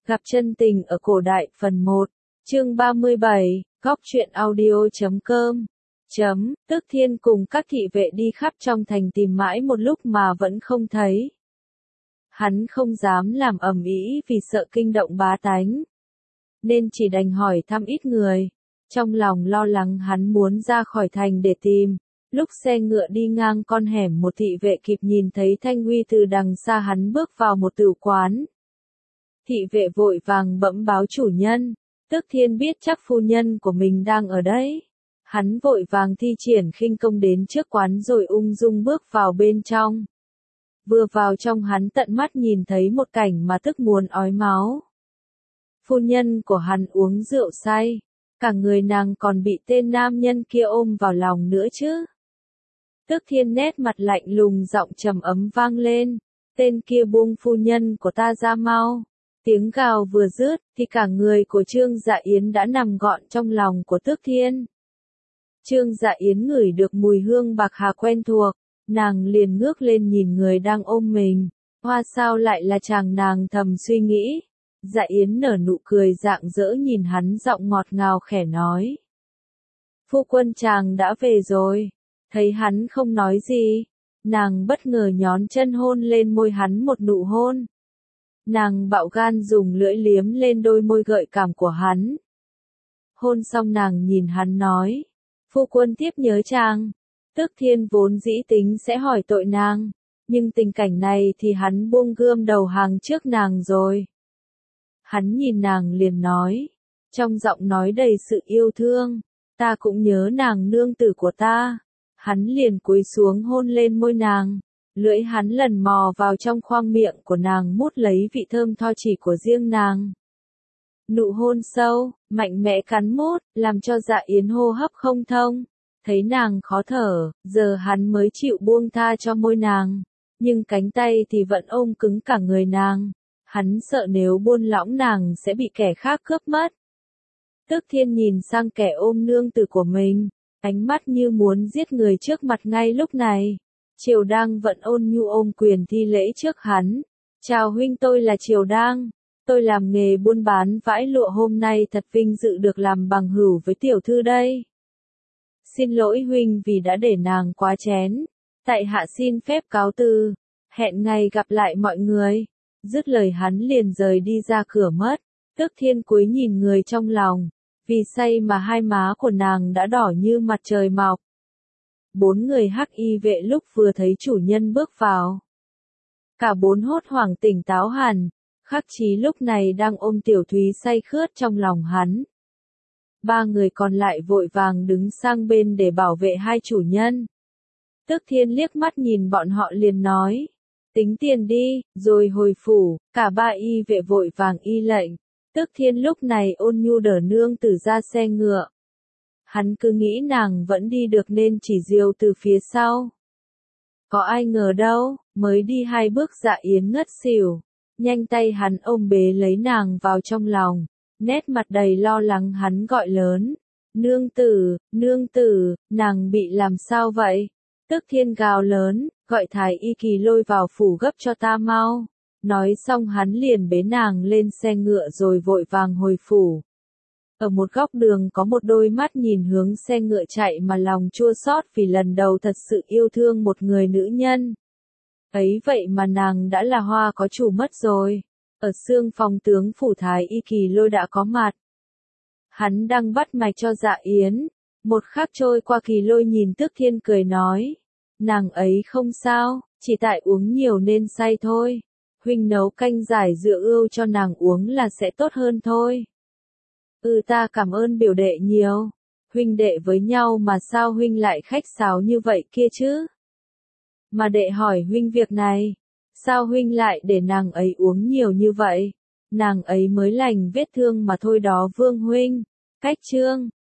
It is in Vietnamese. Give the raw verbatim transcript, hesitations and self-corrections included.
Gặp chân tình ở cổ đại phần một, chương ba mươi bảy, góc truyện audio chấm com. Chấm, Tước Thiên cùng các thị vệ đi khắp trong thành tìm mãi một lúc mà vẫn không thấy. Hắn không dám làm ầm ĩ vì sợ kinh động bá tánh, nên chỉ đành hỏi thăm ít người. Trong lòng lo lắng hắn muốn ra khỏi thành để tìm. Lúc xe ngựa đi ngang con hẻm, một thị vệ kịp nhìn thấy Thanh Huy từ đằng xa hắn bước vào một tử quán. Thị vệ vội vàng bẩm báo chủ nhân. Tước Thiên biết chắc phu nhân của mình đang ở đấy. Hắn vội vàng thi triển khinh công đến trước quán rồi ung dung bước vào bên trong. Vừa vào trong hắn tận mắt nhìn thấy một cảnh mà tức muốn ói máu. Phu nhân của hắn uống rượu say, cả người nàng còn bị tên nam nhân kia ôm vào lòng nữa chứ. Tước Thiên nét mặt lạnh lùng, giọng trầm ấm vang lên, tên kia buông phu nhân của ta ra mau. Tiếng gào vừa dứt thì cả người của Trương Dạ Yến đã nằm gọn trong lòng của Tước Thiên. Trương Dạ Yến ngửi được mùi hương bạc hà quen thuộc, nàng liền ngước lên nhìn người đang ôm mình. Hoa sao lại là chàng, nàng thầm suy nghĩ. Dạ Yến nở nụ cười rạng rỡ nhìn hắn, giọng ngọt ngào khẽ nói. Phu quân chàng đã về rồi. Thấy hắn không nói gì, nàng bất ngờ nhón chân hôn lên môi hắn một nụ hôn. Nàng bạo gan dùng lưỡi liếm lên đôi môi gợi cảm của hắn. Hôn xong nàng nhìn hắn nói. Phu quân tiếp nhớ chàng. Tước Thiên vốn dĩ tính sẽ hỏi tội nàng, nhưng tình cảnh này thì hắn buông gươm đầu hàng trước nàng rồi. Hắn nhìn nàng liền nói, trong giọng nói đầy sự yêu thương, ta cũng nhớ nàng nương tử của ta. Hắn liền cúi xuống hôn lên môi nàng, lưỡi hắn lần mò vào trong khoang miệng của nàng, mút lấy vị thơm tho chỉ của riêng nàng. Nụ hôn sâu, mạnh mẽ cắn mút, làm cho Dạ Yến hô hấp không thông. Thấy nàng khó thở, giờ hắn mới chịu buông tha cho môi nàng, nhưng cánh tay thì vẫn ôm cứng cả người nàng. Hắn sợ nếu buông lỏng nàng sẽ bị kẻ khác cướp mất. Tước Thiên nhìn sang kẻ ôm nương tử của mình, ánh mắt như muốn giết người trước mặt ngay lúc này. Triều Đang vẫn ôn nhu ôm quyền thi lễ trước hắn. Chào huynh, tôi là Triều Đang. Tôi làm nghề buôn bán vải lụa, hôm nay thật vinh dự được làm bằng hữu với tiểu thư đây. Xin lỗi huynh vì đã để nàng quá chén. Tại hạ xin phép cáo từ. Hẹn ngày gặp lại mọi người. Dứt lời hắn liền rời đi ra cửa mất. Tước Thiên cúi nhìn người trong lòng. Vì say mà hai má của nàng đã đỏ như mặt trời mọc. Bốn người hắc y vệ lúc vừa thấy chủ nhân bước vào, cả bốn hốt hoảng tỉnh táo hẳn. Khắc Chí lúc này đang ôm Tiểu Thúy say khướt trong lòng hắn. Ba người còn lại vội vàng đứng sang bên để bảo vệ hai chủ nhân. Tước Thiên liếc mắt nhìn bọn họ liền nói, tính tiền đi, rồi hồi phủ. Cả ba y vệ vội vàng y lệnh. Tước Thiên lúc này ôn nhu đỡ nương tử ra xe ngựa. Hắn cứ nghĩ nàng vẫn đi được nên chỉ dìu từ phía sau. Có ai ngờ đâu, mới đi hai bước Dạ Yến ngất xỉu. Nhanh tay hắn ôm bế lấy nàng vào trong lòng. Nét mặt đầy lo lắng hắn gọi lớn. Nương tử, nương tử, nàng bị làm sao vậy? Tước Thiên gào lớn, gọi Thái Y Kỳ lôi vào phủ gấp cho ta mau. Nói xong hắn liền bế nàng lên xe ngựa rồi vội vàng hồi phủ. Ở một góc đường có một đôi mắt nhìn hướng xe ngựa chạy mà lòng chua xót vì lần đầu thật sự yêu thương một người nữ nhân. Ấy vậy mà nàng đã là hoa có chủ mất rồi. Ở xương phòng tướng phủ Thái Y Kỳ lôi đã có mặt. Hắn đang bắt mạch cho Dạ Yến. Một khắc trôi qua, Kỳ lôi nhìn Tước Thiên cười nói. Nàng ấy không sao, chỉ tại uống nhiều nên say thôi. Huynh nấu canh giải rượu ươu cho nàng uống là sẽ tốt hơn thôi. Ừ, ta cảm ơn biểu đệ nhiều. Huynh đệ với nhau mà sao huynh lại khách sáo như vậy kia chứ? Mà đệ hỏi huynh việc này, sao huynh lại để nàng ấy uống nhiều như vậy? Nàng ấy mới lành vết thương mà thôi đó Vương huynh. Cách chương